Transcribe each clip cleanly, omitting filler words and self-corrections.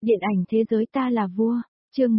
Điện ảnh thế giới ta là vua, chương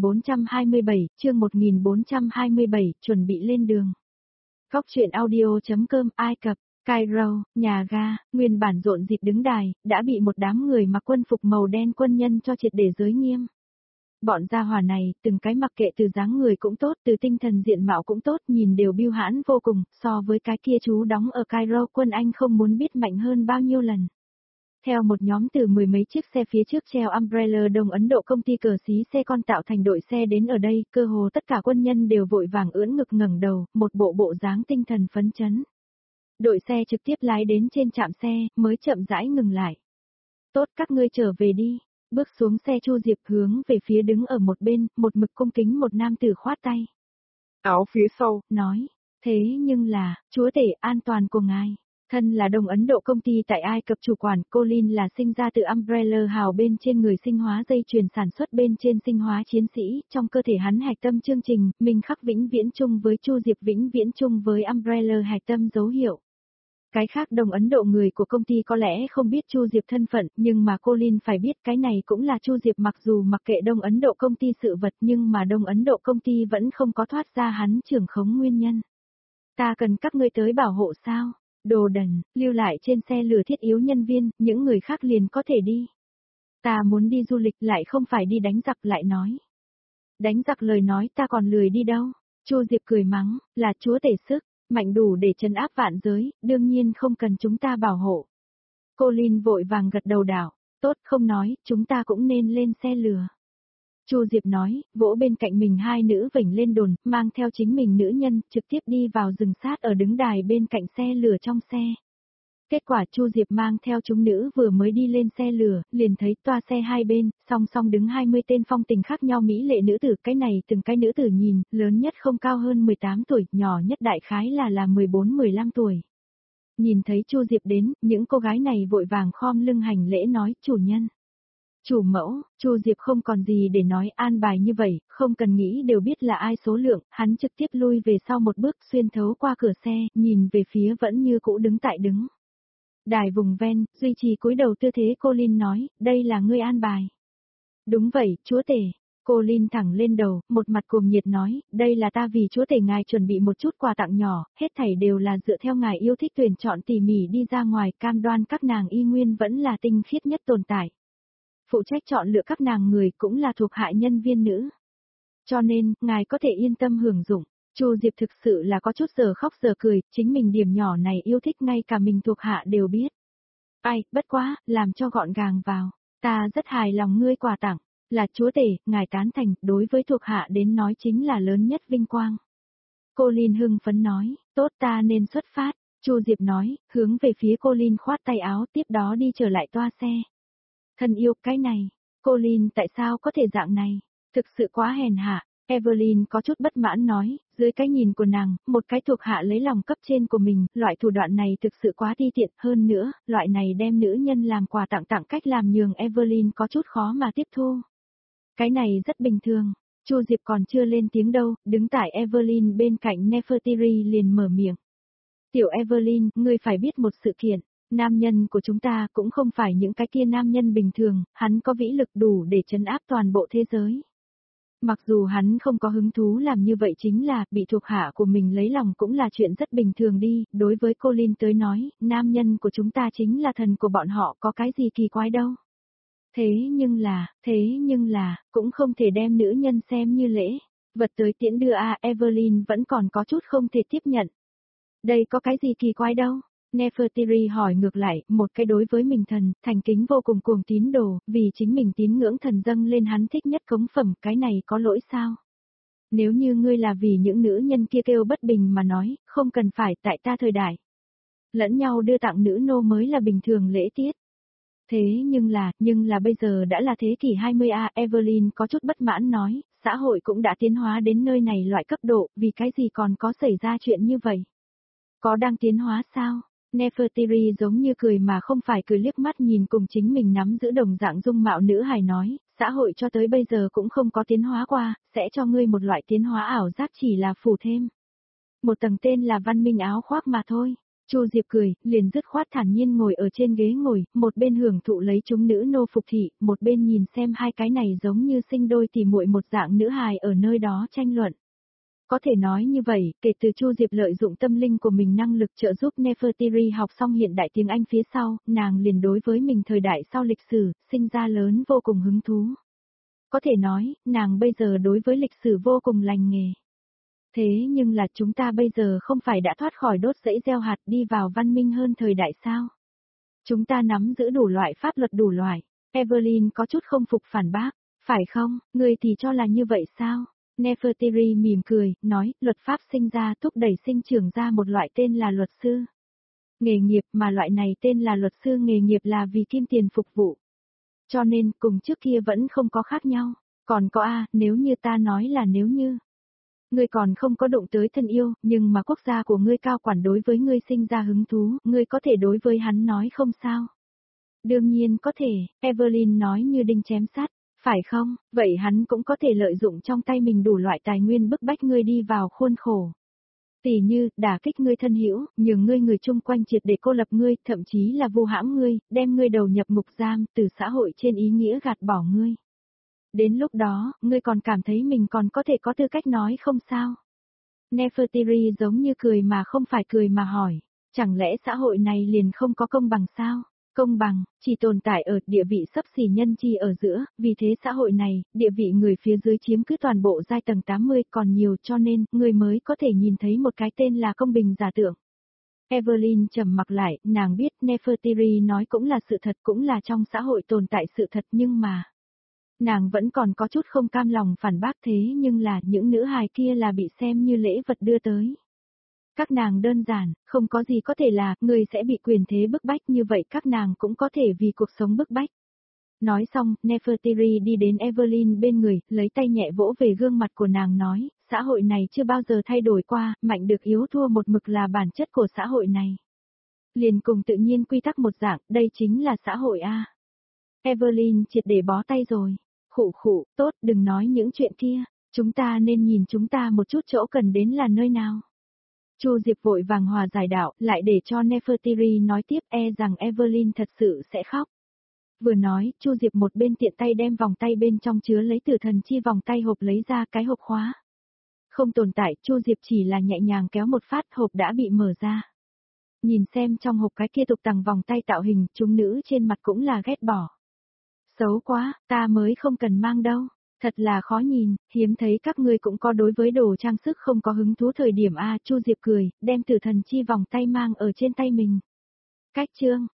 1427, chuẩn bị lên đường. Góc truyện audio.com Ai Cập, Cairo, nhà ga, nguyên bản rộn dịp đứng đài, đã bị một đám người mặc quân phục màu đen quân nhân cho triệt để giới nghiêm. Bọn gia hỏa này, từng cái mặc kệ từ dáng người cũng tốt, từ tinh thần diện mạo cũng tốt, nhìn đều bưu hãn vô cùng, so với cái kia chú đóng ở Cairo quân Anh không muốn biết mạnh hơn bao nhiêu lần. Theo một nhóm từ mười mấy chiếc xe phía trước treo umbrella Đông Ấn Độ công ty cờ xí xe con tạo thành đội xe đến ở đây, cơ hồ tất cả quân nhân đều vội vàng ưỡn ngực ngẩng đầu, một bộ dáng tinh thần phấn chấn. Đội xe trực tiếp lái đến trên trạm xe, mới chậm rãi ngừng lại. Tốt, các ngươi trở về đi. Bước xuống xe Chu Diệp hướng về phía đứng ở một bên, một mực cung kính một nam tử khoát tay. Áo phía sau, nói, thế nhưng là, chúa tể an toàn của ngài. Thân là Đông Ấn Độ công ty tại Ai Cập chủ quản, Colin là sinh ra từ umbrella hào bên trên người sinh hóa dây chuyền sản xuất bên trên sinh hóa chiến sĩ, trong cơ thể hắn hạch tâm chương trình, mình khắc vĩnh viễn chung với Chu Diệp vĩnh viễn chung với umbrella hạch tâm dấu hiệu. Cái khác Đông Ấn Độ người của công ty có lẽ không biết Chu Diệp thân phận, nhưng mà Colin phải biết cái này cũng là Chu Diệp mặc dù mặc kệ Đông Ấn Độ công ty sự vật nhưng mà Đông Ấn Độ công ty vẫn không có thoát ra hắn trưởng khống nguyên nhân. Ta cần các ngươi tới bảo hộ sao? Đồ đần, lưu lại trên xe lửa thiết yếu nhân viên, những người khác liền có thể đi. Ta muốn đi du lịch lại không phải đi đánh giặc lại nói. Đánh giặc lời nói ta còn lười đi đâu. Chu Diệp cười mắng, là chúa tể sức, mạnh đủ để trấn áp vạn giới, đương nhiên không cần chúng ta bảo hộ. Colin vội vàng gật đầu đảo, tốt không nói, chúng ta cũng nên lên xe lửa. Chu Diệp nói, vỗ bên cạnh mình hai nữ vểnh lên đồn, mang theo chính mình nữ nhân, trực tiếp đi vào rừng sát ở đứng đài bên cạnh xe lửa trong xe. Kết quả Chu Diệp mang theo chúng nữ vừa mới đi lên xe lửa, liền thấy toa xe hai bên, song song đứng 20 tên phong tình khác nhau mỹ lệ nữ tử, cái này từng cái nữ tử nhìn, lớn nhất không cao hơn 18 tuổi, nhỏ nhất đại khái là 14-15 tuổi. Nhìn thấy Chu Diệp đến, những cô gái này vội vàng khom lưng hành lễ nói, chủ nhân. Chủ mẫu, Chu Diệp không còn gì để nói, an bài như vậy, không cần nghĩ đều biết là ai số lượng, hắn trực tiếp lui về sau một bước xuyên thấu qua cửa xe, nhìn về phía vẫn như cũ đứng tại đứng. Đài vùng ven, duy trì cúi đầu tư thế Colin nói, đây là ngươi an bài. Đúng vậy, chúa tể. Colin thẳng lên đầu, một mặt cuồng nhiệt nói, đây là ta vì chúa tể ngài chuẩn bị một chút quà tặng nhỏ, hết thảy đều là dựa theo ngài yêu thích tuyển chọn tỉ mỉ đi ra ngoài, cam đoan các nàng y nguyên vẫn là tinh khiết nhất tồn tại. Phụ trách chọn lựa các nàng người cũng là thuộc hạ nhân viên nữ. Cho nên, ngài có thể yên tâm hưởng dụng. Chu Diệp thực sự là có chút giờ khóc giờ cười, chính mình điểm nhỏ này yêu thích ngay cả mình thuộc hạ đều biết. Ai, bất quá, làm cho gọn gàng vào. Ta rất hài lòng ngươi quà tặng, là chúa tể, ngài tán thành, đối với thuộc hạ đến nói chính là lớn nhất vinh quang. Colin hưng phấn nói, tốt ta nên xuất phát. Chu Diệp nói, hướng về phía Colin khoát tay áo, tiếp đó đi trở lại toa xe. Thân yêu, cái này, Colin tại sao có thể dạng này, thực sự quá hèn hạ. Evelyn có chút bất mãn nói, dưới cái nhìn của nàng, một cái thuộc hạ lấy lòng cấp trên của mình, loại thủ đoạn này thực sự quá ti tiện, hơn nữa, loại này đem nữ nhân làm quà tặng cách làm nhường Evelyn có chút khó mà tiếp thu. Cái này rất bình thường, Chu Diệp còn chưa lên tiếng đâu, đứng tại Evelyn bên cạnh Nefertiti liền mở miệng. Tiểu Evelyn, ngươi phải biết một sự kiện. Nam nhân của chúng ta cũng không phải những cái kia nam nhân bình thường, hắn có vĩ lực đủ để trấn áp toàn bộ thế giới. Mặc dù hắn không có hứng thú làm như vậy chính là bị thuộc hạ của mình lấy lòng cũng là chuyện rất bình thường đi, đối với Colin tới nói, nam nhân của chúng ta chính là thần của bọn họ có cái gì kỳ quái đâu. Thế nhưng là, cũng không thể đem nữ nhân xem như lễ, vật tới tiễn đưa Evelyn vẫn còn có chút không thể tiếp nhận. Đây có cái gì kỳ quái đâu? Nefertiti hỏi ngược lại, một cái đối với mình thần, thành kính vô cùng cuồng tín đồ, vì chính mình tín ngưỡng thần dâng lên hắn thích nhất cống phẩm, cái này có lỗi sao? Nếu như ngươi là vì những nữ nhân kia kêu bất bình mà nói, không cần phải tại ta thời đại. Lẫn nhau đưa tặng nữ nô mới là bình thường lễ tiết. Thế nhưng là bây giờ đã là thế kỷ 20 Evelyn có chút bất mãn nói, xã hội cũng đã tiến hóa đến nơi này loại cấp độ, vì cái gì còn có xảy ra chuyện như vậy? Có đang tiến hóa sao? Nefertiti giống như cười mà không phải cười liếc mắt nhìn cùng chính mình nắm giữ đồng dạng dung mạo nữ hài nói, xã hội cho tới bây giờ cũng không có tiến hóa qua, sẽ cho ngươi một loại tiến hóa ảo giác chỉ là phủ thêm. Một tầng tên là văn minh áo khoác mà thôi. Chu Diệp cười, liền dứt khoát thản nhiên ngồi ở trên ghế ngồi, một bên hưởng thụ lấy chúng nữ nô phục thị, một bên nhìn xem hai cái này giống như sinh đôi tỉ muội một dạng nữ hài ở nơi đó tranh luận. Có thể nói như vậy, kể từ Chu Diệp lợi dụng tâm linh của mình năng lực trợ giúp Nefertiti học xong hiện đại tiếng Anh phía sau, nàng liền đối với mình thời đại sau lịch sử, sinh ra lớn vô cùng hứng thú. Có thể nói, nàng bây giờ đối với lịch sử vô cùng lành nghề. Thế nhưng là chúng ta bây giờ không phải đã thoát khỏi đốt rẫy gieo hạt đi vào văn minh hơn thời đại sao? Chúng ta nắm giữ đủ loại pháp luật đủ loại. Evelyn có chút không phục phản bác. Phải không, người thì cho là như vậy sao? Nefertiti mỉm cười, nói, luật pháp sinh ra thúc đẩy sinh trưởng ra một loại tên là luật sư. Nghề nghiệp mà loại này tên là luật sư nghề nghiệp là vì kim tiền phục vụ. Cho nên, cùng trước kia vẫn không có khác nhau. Còn có nếu như ta nói là nếu như. Ngươi còn không có đụng tới thân yêu, nhưng mà quốc gia của ngươi cao quản đối với ngươi sinh ra hứng thú, ngươi có thể đối với hắn nói không sao? Đương nhiên có thể, Evelyn nói như đinh chém sắt, phải không? Vậy hắn cũng có thể lợi dụng trong tay mình đủ loại tài nguyên bức bách ngươi đi vào khuôn khổ. Tỉ như, đả kích ngươi thân hữu, nhường ngươi người chung quanh triệt để cô lập ngươi, thậm chí là vu hãm ngươi, đem ngươi đầu nhập ngục giam, từ xã hội trên ý nghĩa gạt bỏ ngươi. Đến lúc đó, ngươi còn cảm thấy mình còn có thể có tư cách nói không sao? Nefertiti giống như cười mà không phải cười mà hỏi, chẳng lẽ xã hội này liền không có công bằng sao? Công bằng, chỉ tồn tại ở địa vị xấp xỉ nhân chi ở giữa, vì thế xã hội này, địa vị người phía dưới chiếm cứ toàn bộ giai tầng 80 còn nhiều cho nên, người mới có thể nhìn thấy một cái tên là công bình giả tưởng. Evelyn trầm mặc lại, nàng biết Nefertiti nói cũng là sự thật cũng là trong xã hội tồn tại sự thật nhưng mà. Nàng vẫn còn có chút không cam lòng phản bác thế nhưng là những nữ hài kia là bị xem như lễ vật đưa tới. Các nàng đơn giản, không có gì có thể là, người sẽ bị quyền thế bức bách như vậy các nàng cũng có thể vì cuộc sống bức bách. Nói xong, Nefertiti đi đến Evelyn bên người, lấy tay nhẹ vỗ về gương mặt của nàng nói, xã hội này chưa bao giờ thay đổi qua, mạnh được yếu thua một mực là bản chất của xã hội này. Liền cùng tự nhiên quy tắc một dạng, đây chính là xã hội A. Evelyn triệt để bó tay rồi. Khụ khụ, tốt, đừng nói những chuyện kia, chúng ta nên nhìn chúng ta một chút chỗ cần đến là nơi nào. Chu Diệp vội vàng hòa giải đạo, lại để cho Nefertiti nói tiếp rằng Evelyn thật sự sẽ khóc. Vừa nói, Chu Diệp một bên tiện tay đem vòng tay bên trong chứa lấy tử thần chi vòng tay hộp lấy ra cái hộp khóa. Không tồn tại, Chu Diệp chỉ là nhẹ nhàng kéo một phát hộp đã bị mở ra. Nhìn xem trong hộp cái kia tục tằng vòng tay tạo hình, chúng nữ trên mặt cũng là ghét bỏ. Xấu quá, ta mới không cần mang đâu. Thật là khó nhìn, hiếm thấy các ngươi cũng có đối với đồ trang sức không có hứng thú thời điểm Chu Diệp cười, đem tử thần chi vòng tay mang ở trên tay mình. Cách chương,